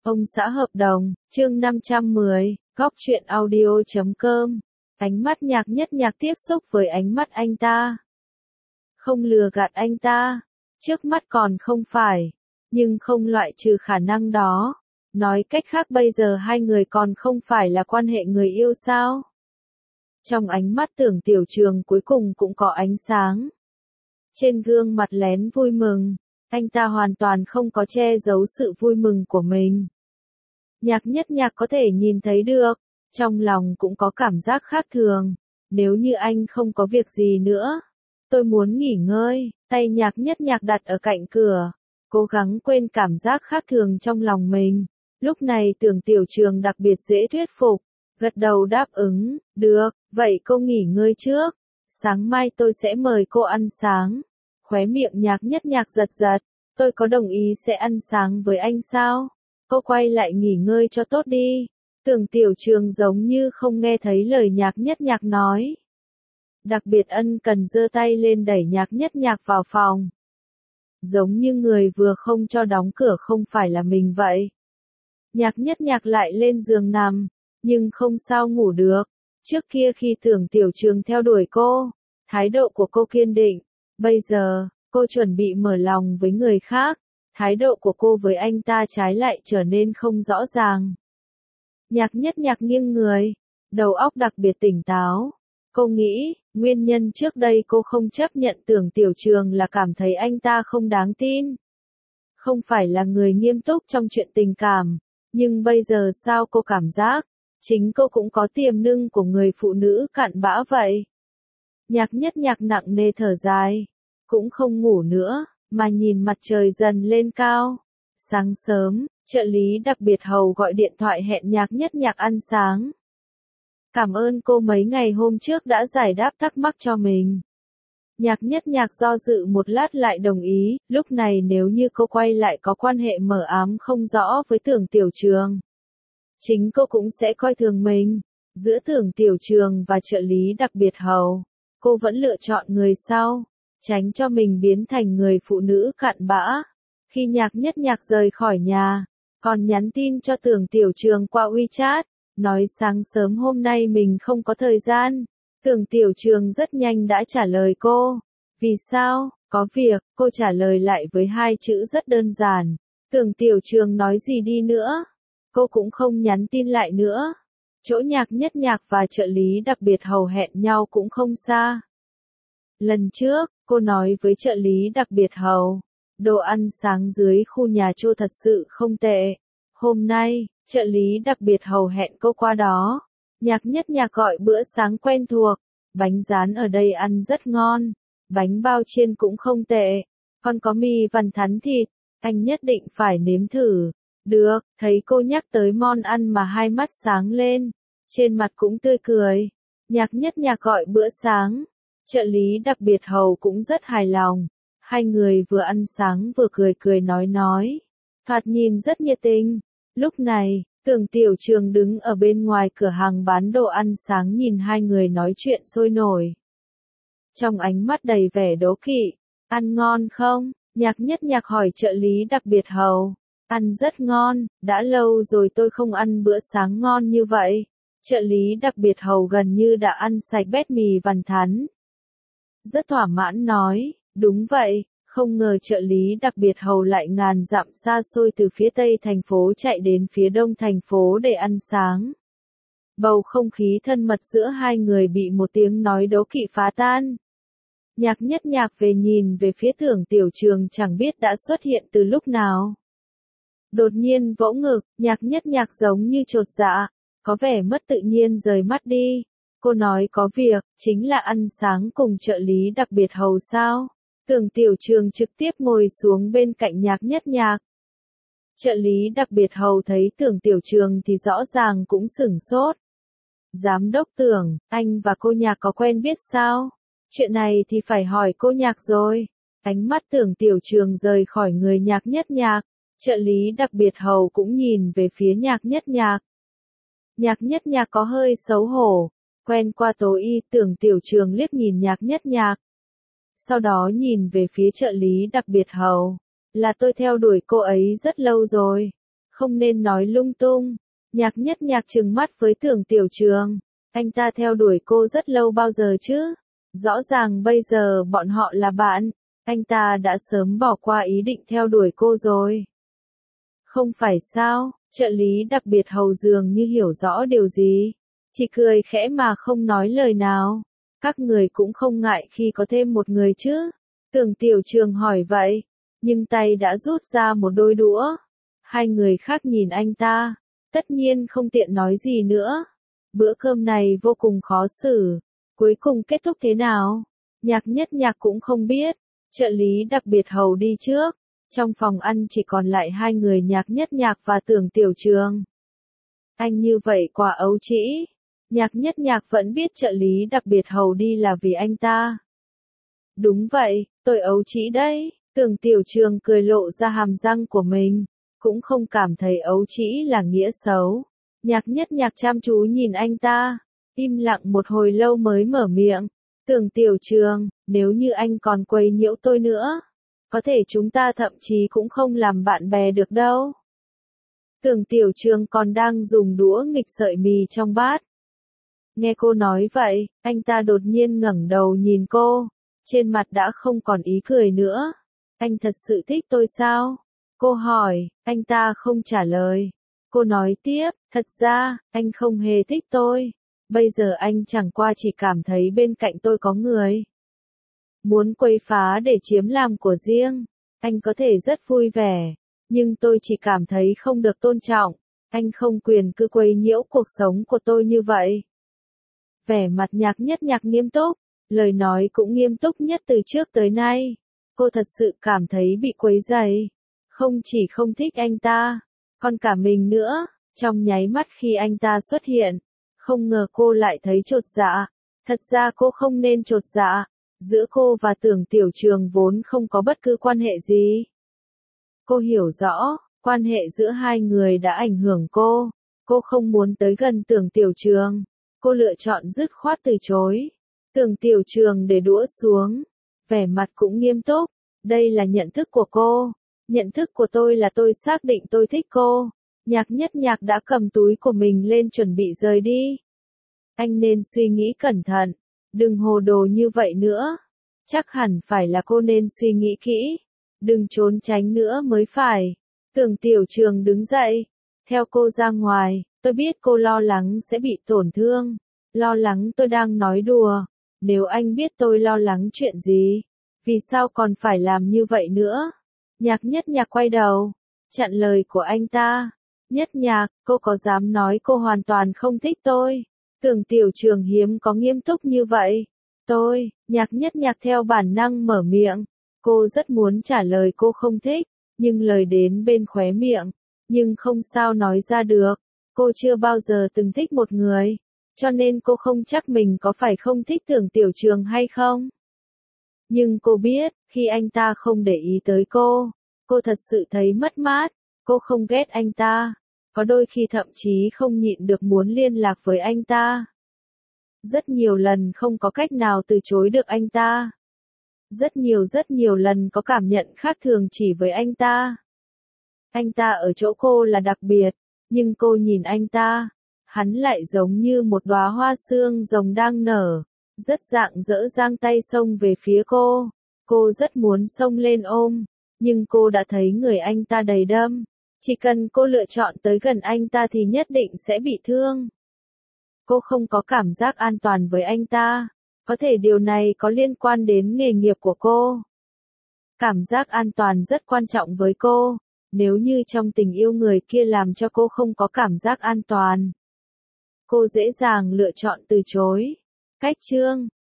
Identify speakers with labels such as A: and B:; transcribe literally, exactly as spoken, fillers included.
A: Ông xã hợp đồng, chương năm trăm mười, góc truyện audio chấm com. Ánh mắt Nhạc Nhất Nhạc tiếp xúc với ánh mắt anh ta. Không lừa gạt anh ta. Trước mắt còn không phải. Nhưng không loại trừ khả năng đó. Nói cách khác bây giờ hai người còn không phải là quan hệ người yêu sao? Trong ánh mắt Tưởng Tiểu Trường cuối cùng cũng có ánh sáng. Trên gương mặt lén vui mừng. Anh ta hoàn toàn không có che giấu sự vui mừng của mình. Nhạc Nhất Nhạc có thể nhìn thấy được, trong lòng cũng có cảm giác khác thường. Nếu như anh không có việc gì nữa, tôi muốn nghỉ ngơi. Tay Nhạc Nhất Nhạc đặt ở cạnh cửa, cố gắng quên cảm giác khác thường trong lòng mình. Lúc này Tưởng Tiểu Trường đặc biệt dễ thuyết phục, gật đầu đáp ứng, được, vậy cô nghỉ ngơi trước. Sáng mai tôi sẽ mời cô ăn sáng. Khóe miệng Nhạc Nhất Nhạc giật giật, tôi có đồng ý sẽ ăn sáng với anh sao? Cô quay lại nghỉ ngơi cho tốt đi. Tưởng Tiểu Trường giống như không nghe thấy lời Nhạc Nhất Nhạc nói. Đặc biệt ân cần giơ tay lên đẩy Nhạc Nhất Nhạc vào phòng. Giống như người vừa không cho đóng cửa không phải là mình vậy. Nhạc Nhất Nhạc lại lên giường nằm, nhưng không sao ngủ được. Trước kia khi Tưởng Tiểu Trường theo đuổi cô, thái độ của cô kiên định. Bây giờ, cô chuẩn bị mở lòng với người khác. Thái độ của cô với anh ta trái lại trở nên không rõ ràng. Nhạc Nhất Nhạc nghiêng người, đầu óc đặc biệt tỉnh táo. Cô nghĩ, nguyên nhân trước đây cô không chấp nhận Tưởng Tiểu Trường là cảm thấy anh ta không đáng tin. Không phải là người nghiêm túc trong chuyện tình cảm. Nhưng bây giờ sao cô cảm giác, chính cô cũng có tiềm năng của người phụ nữ cặn bã vậy. Nhạc Nhất Nhạc nặng nề thở dài, cũng không ngủ nữa, mà nhìn mặt trời dần lên cao. Sáng sớm, trợ lý đặc biệt hầu gọi điện thoại hẹn Nhạc Nhất Nhạc ăn sáng. Cảm ơn cô mấy ngày hôm trước đã giải đáp thắc mắc cho mình. Nhạc Nhất Nhạc do dự một lát lại đồng ý, lúc này nếu như cô quay lại có quan hệ mờ ám không rõ với Tưởng Tiểu Trường, chính cô cũng sẽ coi thường mình. Giữa Tưởng Tiểu Trường và trợ lý đặc biệt hầu, cô vẫn lựa chọn người sau, tránh cho mình biến thành người phụ nữ cặn bã. Khi Nhạc Nhất Nhạc rời khỏi nhà, còn nhắn tin cho Tưởng Tiểu Trường qua WeChat, nói sáng sớm hôm nay mình không có thời gian. Tưởng Tiểu Trường rất nhanh đã trả lời cô. Vì sao? Có việc, cô trả lời lại với hai chữ rất đơn giản. Tưởng Tiểu Trường nói gì đi nữa, cô cũng không nhắn tin lại nữa. Chỗ Nhạc Nhất Nhạc và trợ lý đặc biệt hầu hẹn nhau cũng không xa. Lần trước, cô nói với trợ lý đặc biệt hầu, đồ ăn sáng dưới khu nhà Trô thật sự không tệ. Hôm nay, trợ lý đặc biệt hầu hẹn cô qua đó. Nhạc Nhất Nhạc gọi bữa sáng quen thuộc, bánh rán ở đây ăn rất ngon, bánh bao chiên cũng không tệ, còn có mì vằn thắn thịt, anh nhất định phải nếm thử. Được, thấy cô nhắc tới món ăn mà hai mắt sáng lên, trên mặt cũng tươi cười. Nhạc Nhất Nhạc gọi bữa sáng, trợ lý đặc biệt hầu cũng rất hài lòng, hai người vừa ăn sáng vừa cười cười nói nói, thoạt nhìn rất nhiệt tình. Lúc này, Tưởng Tiểu Trường đứng ở bên ngoài cửa hàng bán đồ ăn sáng nhìn hai người nói chuyện sôi nổi. Trong ánh mắt đầy vẻ đố kỵ, ăn ngon không? Nhạc Nhất Nhạc hỏi trợ lý đặc biệt hầu. Ăn rất ngon, đã lâu rồi tôi không ăn bữa sáng ngon như vậy. Trợ lý đặc biệt hầu gần như đã ăn sạch bét mì vằn thắn. Rất thỏa mãn nói, đúng vậy. Không ngờ trợ lý đặc biệt hầu lại ngàn dặm xa xôi từ phía tây thành phố chạy đến phía đông thành phố để ăn sáng. Bầu không khí thân mật giữa hai người bị một tiếng nói đố kỵ phá tan. Nhạc Nhất Nhạc về nhìn về phía Tưởng Tiểu Trường chẳng biết đã xuất hiện từ lúc nào. Đột nhiên vỗ ngực, Nhạc Nhất Nhạc giống như chột dạ, có vẻ mất tự nhiên rời mắt đi. Cô nói có việc, chính là ăn sáng cùng trợ lý đặc biệt hầu sao? Tưởng Tiểu Trường trực tiếp ngồi xuống bên cạnh Nhạc Nhất Nhạc. Trợ lý đặc biệt hầu thấy Tưởng Tiểu Trường thì rõ ràng cũng sửng sốt. Giám đốc Tưởng, anh và cô Nhạc có quen biết sao? Chuyện này thì phải hỏi cô Nhạc rồi. Ánh mắt Tưởng Tiểu Trường rời khỏi người Nhạc Nhất Nhạc. Trợ lý đặc biệt hầu cũng nhìn về phía Nhạc Nhất Nhạc. Nhạc Nhất Nhạc có hơi xấu hổ. Quen qua tối y, Tưởng Tiểu Trường liếc nhìn Nhạc Nhất Nhạc. Sau đó nhìn về phía trợ lý đặc biệt hầu. Là tôi theo đuổi cô ấy rất lâu rồi. Không nên nói lung tung. Nhạc nhất nhạc trừng mắt với Tưởng Tiểu Trường. Anh ta theo đuổi cô rất lâu bao giờ chứ? Rõ ràng bây giờ bọn họ là bạn. Anh ta đã sớm bỏ qua ý định theo đuổi cô rồi. Không phải sao? Trợ lý đặc biệt hầu dường như hiểu rõ điều gì. Chỉ cười khẽ mà không nói lời nào. Các người cũng không ngại khi có thêm một người chứ? Tưởng Tiểu Trường hỏi vậy. Nhưng tay đã rút ra một đôi đũa. Hai người khác nhìn anh ta. Tất nhiên không tiện nói gì nữa. Bữa cơm này vô cùng khó xử. Cuối cùng kết thúc thế nào? Nhạc nhất nhạc cũng không biết. Trợ lý đặc biệt hầu đi trước. Trong phòng ăn chỉ còn lại hai người nhạc nhất nhạc và Tưởng Tiểu Trường. Anh như vậy quả ấu trĩ. Nhạc nhất nhạc vẫn biết trợ lý đặc biệt hầu đi là vì anh ta. Đúng vậy, tôi ấu trĩ đấy. Tưởng Tiểu Trường cười lộ ra hàm răng của mình. Cũng không cảm thấy ấu trĩ là nghĩa xấu. Nhạc nhất nhạc chăm chú nhìn anh ta. Im lặng một hồi lâu mới mở miệng. Tưởng Tiểu Trường, nếu như anh còn quấy nhiễu tôi nữa. Có thể chúng ta thậm chí cũng không làm bạn bè được đâu. Tưởng Tiểu Trường còn đang dùng đũa nghịch sợi mì trong bát. Nghe cô nói vậy, anh ta đột nhiên ngẩng đầu nhìn cô. Trên mặt đã không còn ý cười nữa. Anh thật sự thích tôi sao? Cô hỏi, anh ta không trả lời. Cô nói tiếp, thật ra, anh không hề thích tôi. Bây giờ anh chẳng qua chỉ cảm thấy bên cạnh tôi có người. Muốn quấy phá để chiếm làm của riêng. Anh có thể rất vui vẻ. Nhưng tôi chỉ cảm thấy không được tôn trọng. Anh không quyền cứ quấy nhiễu cuộc sống của tôi như vậy. Vẻ mặt nhạc nhất nhạc nghiêm túc. Lời nói cũng nghiêm túc nhất từ trước tới nay. Cô thật sự cảm thấy bị quấy rầy. Không chỉ không thích anh ta, còn cả mình nữa. Trong nháy mắt khi anh ta xuất hiện, không ngờ cô lại thấy chột dạ. Thật ra cô không nên chột dạ. Giữa cô và Tưởng Tiểu Trường vốn không có bất cứ quan hệ gì. Cô hiểu rõ, quan hệ giữa hai người đã ảnh hưởng cô. Cô không muốn tới gần Tưởng Tiểu Trường. Cô lựa chọn dứt khoát từ chối. Tưởng Tiểu Trường để đũa xuống. Vẻ mặt cũng nghiêm túc. Đây là nhận thức của cô. Nhận thức của tôi là tôi xác định tôi thích cô. Nhạc nhất nhạc đã cầm túi của mình lên chuẩn bị rời đi. Anh nên suy nghĩ cẩn thận. Đừng hồ đồ như vậy nữa. Chắc hẳn phải là cô nên suy nghĩ kỹ. Đừng trốn tránh nữa mới phải. Tưởng Tiểu Trường đứng dậy. Theo cô ra ngoài. Tôi biết cô lo lắng sẽ bị tổn thương. Lo lắng tôi đang nói đùa. Nếu anh biết tôi lo lắng chuyện gì, vì sao còn phải làm như vậy nữa? Nhạc nhất nhạc quay đầu, chặn lời của anh ta. Nhất nhạc, cô có dám nói cô hoàn toàn không thích tôi? Tưởng Tiểu Trường hiếm có nghiêm túc như vậy. Tôi, nhạc nhất nhạc theo bản năng mở miệng. Cô rất muốn trả lời cô không thích, nhưng lời đến bên khóe miệng, nhưng không sao nói ra được. Cô chưa bao giờ từng thích một người, cho nên cô không chắc mình có phải không thích Tưởng Tiểu Trường hay không. Nhưng cô biết, khi anh ta không để ý tới cô, cô thật sự thấy mất mát. Cô không ghét anh ta, có đôi khi thậm chí không nhịn được muốn liên lạc với anh ta. Rất nhiều lần không có cách nào từ chối được anh ta. Rất nhiều rất nhiều lần có cảm nhận khác thường chỉ với anh ta. Anh ta ở chỗ cô là đặc biệt, nhưng cô nhìn anh ta, hắn lại giống như một đóa hoa sương rồng đang nở, rất rạng rỡ giang tay xông về phía cô. Cô rất muốn xông lên ôm, nhưng cô đã thấy người anh ta đầy đâm. Chỉ cần cô lựa chọn tới gần anh ta thì nhất định sẽ bị thương. Cô không có cảm giác an toàn với anh ta. Có thể điều này có liên quan đến nghề nghiệp của cô. Cảm giác an toàn rất quan trọng với cô. Nếu như trong tình yêu người kia làm cho cô không có cảm giác an toàn, cô dễ dàng lựa chọn từ chối. Cách chương